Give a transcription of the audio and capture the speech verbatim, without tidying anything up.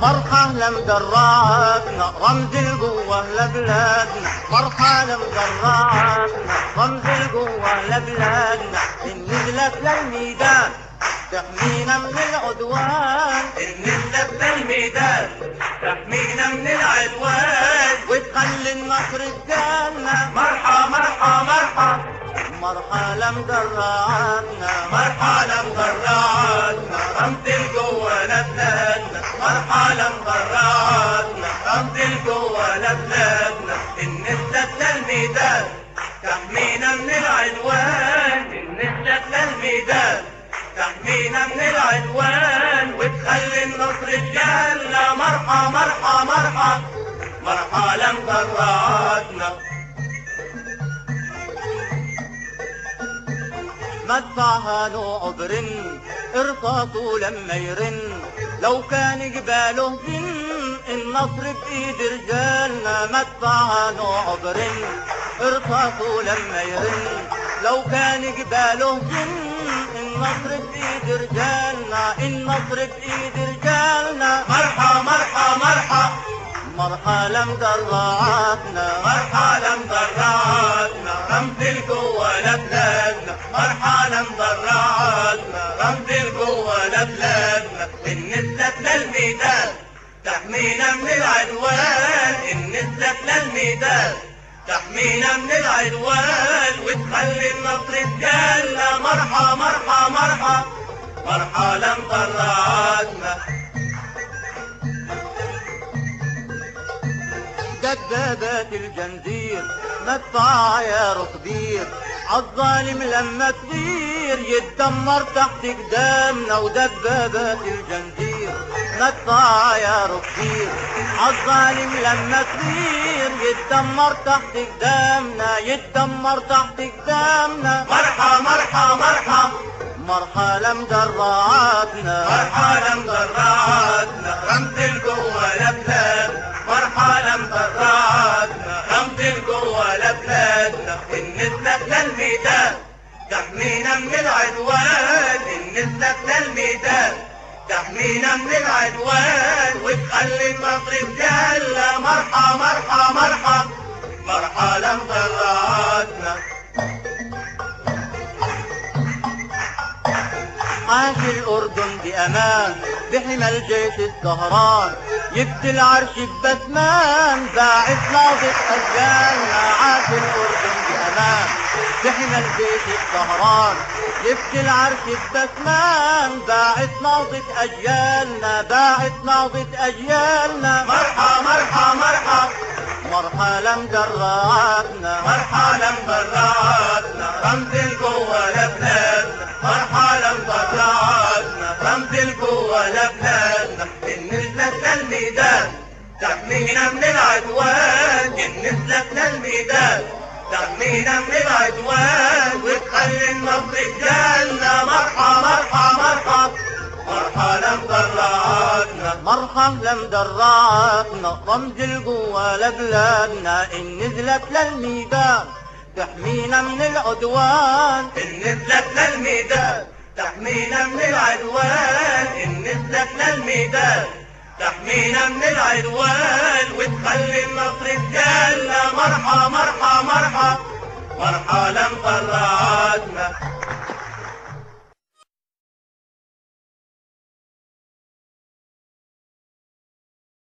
مرحلة مدرعتنا رمز القوة لبلادنا، مرحلة مدرعتنا رمز القوة لبلادنا، إن نزلت للميدان تحمينا من العدوان، إن نزلت للميدان تحمينا من العدوان، وتخلي النصر رجالنا مرحى مرحى مرحى. مرحلة مدرعتنا مرحلة مدرعتنا رمز القوة لبلادنا، مرحلة مدرعتنا رمز القوة لبلادنا، إن نزلت للميدان تحمينا من العدوان، إن نزلت للميدان تحمينا من العدوان، وتخلي النصر رجالنا مرحى مرحى مرحى. مرحلة مدرعتنا مدفعها نوع برن ارصاصه لما يرن، لو كان جباله جن النصر بإيد رجالنا، مدفعها نوع برن ارصاصه لما يرن، لو كان جباله جن النصر بإيد رجالنا، النصر بإيد رجالنا مرحى مرحى مرحى. مرحلة مدرعتنا مرحلة مدرعتنا رمز القوة لبلادنا، مرحلة مدرعتنا رمز القوة لبلادنا، إن نزلت للميدان تحمينا من العدوان، إن نزلت للميدان تحمينا من العدوان، وتخلي النصر رجالنا مرحى مرحى مرحى. مرحلة مدرعتنا دبابات الجنزير مدفع عيار كبير، عالظالم لما تطير يتدمر تحت قدامنا، ودبابات الجنزير مدفع عيار كبير، عالظالم لما تطير يتدمر تحت قدامنا، يتدمر تحت قدامنا مرحى مرحى مرحى. مرحلة مدرعتنا مرحلة مدرعتنا رمز القوة لبلادنا، مرحلة مدرعتنا رمز القوة لبلادنا، إن نزلت للميدان تحمينا من العدوان، إن نزلت للميدان تحمينا من العدوان، وتخلي النصر رجالنا مرحى مرحى مرحى. مرحلة مدرعتنا عاش الأردن بأمان بحمى الجيش السهران، يبكي العرش ببسمان باعث ناضت أجيالنا، عاش الأردن بأمان بحمى الجيش السهران، يبكي العرش ببسمان باعث ناضت أجيالنا، باعث ناضت أجيالنا مرحى مرحى مرحى. مرحلة مدرعتنا مرحلة مدرعتنا رمز القوة لبلادنا، مرحلة مدرعتنا رمز القوة لبلادنا، إن نزلت للميدان تحمينا من العدوان، إن نزلت للميدان تحمينا من العدوان، وتخلي النصر رجالنا مرحى مرحى مرحى. مرحلة مدرعتنا مرحلة مدرعتنا رمز القوة لبلادنا، إن نزلت للميدان تحمينا من العدوان، إن نزلت للميدان تحمينا من العدوان، إن نزلت للميدان تحمينا من العدوان، وتخلي النصر رجالنا مرحى مرحى.